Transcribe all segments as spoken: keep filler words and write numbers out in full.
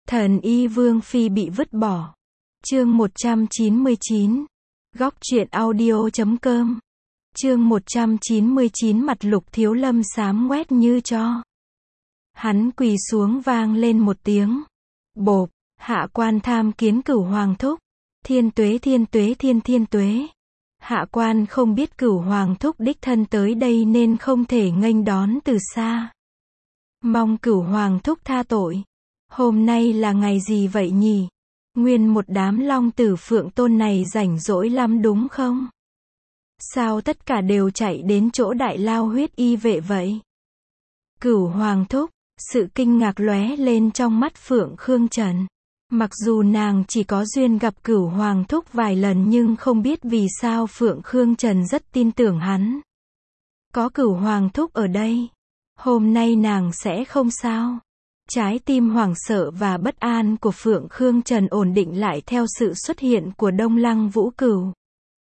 Thần y Vương Phi bị vứt bỏ. Chương một trăm chín mươi chín. Góc truyện audio chấm com. Chương một trăm chín mươi chín. Mặt Lục Thiếu Lâm xám ngoét như tro. Hắn quỳ xuống vang lên một tiếng. Bộp, hạ quan tham kiến Cửu Hoàng thúc. Thiên tuế thiên tuế thiên thiên tuế. Hạ quan không biết Cửu Hoàng thúc đích thân tới đây nên không thể nghênh đón từ xa. Mong Cửu Hoàng thúc tha tội. Hôm nay là ngày gì vậy nhỉ? Nguyên một đám long tử phượng tôn này rảnh rỗi lắm đúng không? Sao tất cả đều chạy đến chỗ đại lao huyết y vệ vậy? Cửu Hoàng thúc, sự kinh ngạc lóe lên trong mắt Phượng Khương Trần. Mặc dù nàng chỉ có duyên gặp Cửu Hoàng thúc vài lần nhưng không biết vì sao Phượng Khương Trần rất tin tưởng hắn. Có Cửu Hoàng thúc ở đây, hôm nay nàng sẽ không sao. Trái tim hoảng sợ và bất an của Phượng Khương Trần ổn định lại theo sự xuất hiện của Đông Lăng Vũ Cửu.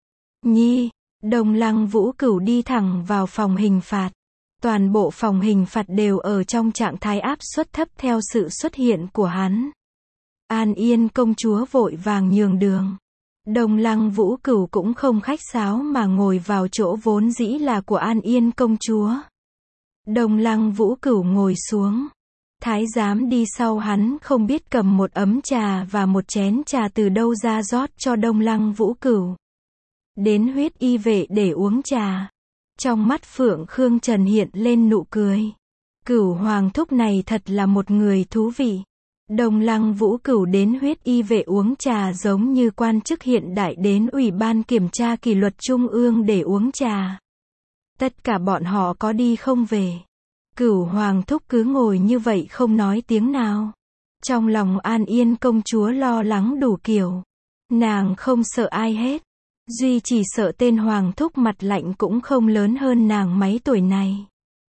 Nhi, Đông Lăng Vũ Cửu đi thẳng vào phòng hình phạt. Toàn bộ phòng hình phạt đều ở trong trạng thái áp suất thấp theo sự xuất hiện của hắn. An Yên công chúa vội vàng nhường đường. Đông Lăng Vũ Cửu cũng không khách sáo mà ngồi vào chỗ vốn dĩ là của An Yên công chúa. Đông Lăng Vũ Cửu ngồi xuống. Thái giám đi sau hắn không biết cầm một ấm trà và một chén trà từ đâu ra rót cho Đông Lăng Vũ Cửu. Đến huyết y vệ để uống trà. Trong mắt Phượng Khương Trần hiện lên nụ cười. Cửu Hoàng thúc này thật là một người thú vị. Đông Lăng Vũ Cửu đến huyết y vệ uống trà giống như quan chức hiện đại đến Ủy ban Kiểm tra Kỷ luật Trung ương để uống trà. Tất cả bọn họ có đi không về. Cửu Hoàng thúc cứ ngồi như vậy không nói tiếng nào. Trong lòng An Yên công chúa lo lắng đủ kiểu. Nàng không sợ ai hết. Duy chỉ sợ tên Hoàng thúc mặt lạnh cũng không lớn hơn nàng mấy tuổi này.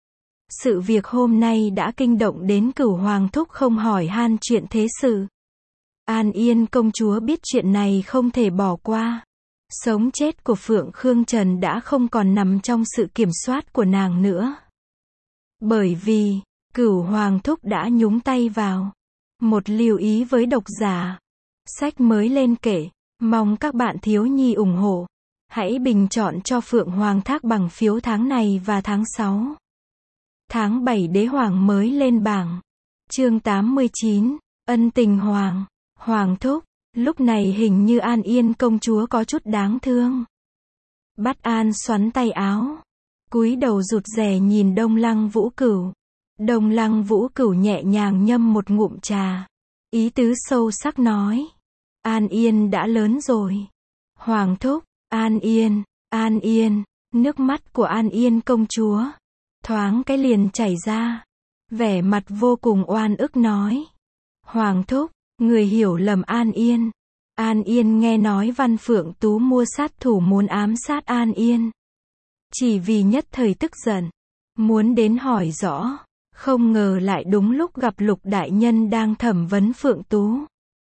Sự việc hôm nay đã kinh động đến Cửu Hoàng thúc không hỏi han chuyện thế sự. An Yên công chúa biết chuyện này không thể bỏ qua. Sống chết của Phượng Khương Trần đã không còn nằm trong sự kiểm soát của nàng nữa. Bởi vì, Cửu Hoàng thúc đã nhúng tay vào. Một lưu ý với độc giả. Sách mới lên kệ, mong các bạn thiếu nhi ủng hộ. Hãy bình chọn cho Phượng Hoàng thác bằng phiếu tháng này và tháng sáu. Tháng bảy đế hoàng mới lên bảng. Chương tám mươi chín, ân tình hoàng. Hoàng thúc, lúc này hình như An Yên công chúa có chút đáng thương. Bát An xoắn tay áo. Cúi đầu rụt rè nhìn Đông Lăng Vũ Cửu. Đông Lăng Vũ Cửu nhẹ nhàng nhâm một ngụm trà. Ý tứ sâu sắc nói. An Yên đã lớn rồi. Hoàng thúc, An Yên, An Yên. Nước mắt của An Yên công chúa thoáng cái liền chảy ra. Vẻ mặt vô cùng oan ức nói. Hoàng thúc, người hiểu lầm An Yên. An Yên nghe nói Văn Phượng Tú mua sát thủ muốn ám sát An Yên. Chỉ vì nhất thời tức giận, muốn đến hỏi rõ, không ngờ lại đúng lúc gặp Lục đại nhân đang thẩm vấn Phượng Tú.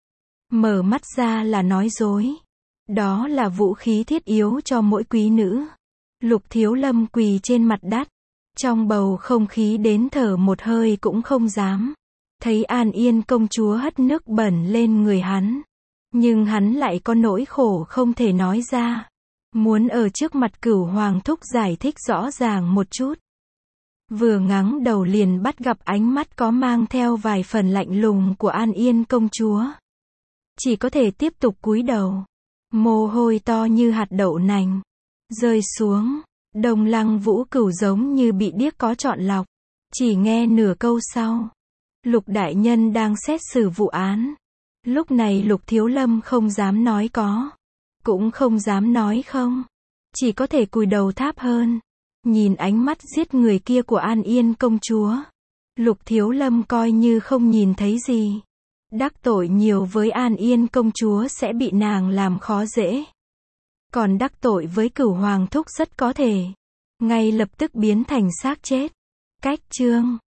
Mở mắt ra là nói dối. Đó là vũ khí thiết yếu cho mỗi quý nữ. Lục Thiếu Lâm quỳ trên mặt đất, trong bầu không khí đến thở một hơi cũng không dám. Thấy An Yên công chúa hất nước bẩn lên người hắn, nhưng hắn lại có nỗi khổ không thể nói ra. Muốn ở trước mặt Cửu Hoàng thúc giải thích rõ ràng một chút. Vừa ngẩng đầu liền bắt gặp ánh mắt có mang theo vài phần lạnh lùng của An Yên công chúa. Chỉ có thể tiếp tục cúi đầu. Mồ hôi to như hạt đậu nành rơi xuống. Đông Lăng Vũ Cửu giống như bị điếc có chọn lọc. Chỉ nghe nửa câu sau. Lục đại nhân đang xét xử vụ án. Lúc này Lục Thiếu Lâm không dám nói có, cũng không dám nói không. Chỉ có thể cúi đầu tháp hơn. Nhìn ánh mắt giết người kia của An Yên công chúa. Lục Thiếu Lâm coi như không nhìn thấy gì. Đắc tội nhiều với An Yên công chúa sẽ bị nàng làm khó dễ. Còn đắc tội với Cửu Hoàng thúc rất có thể ngay lập tức biến thành xác chết. Cách chương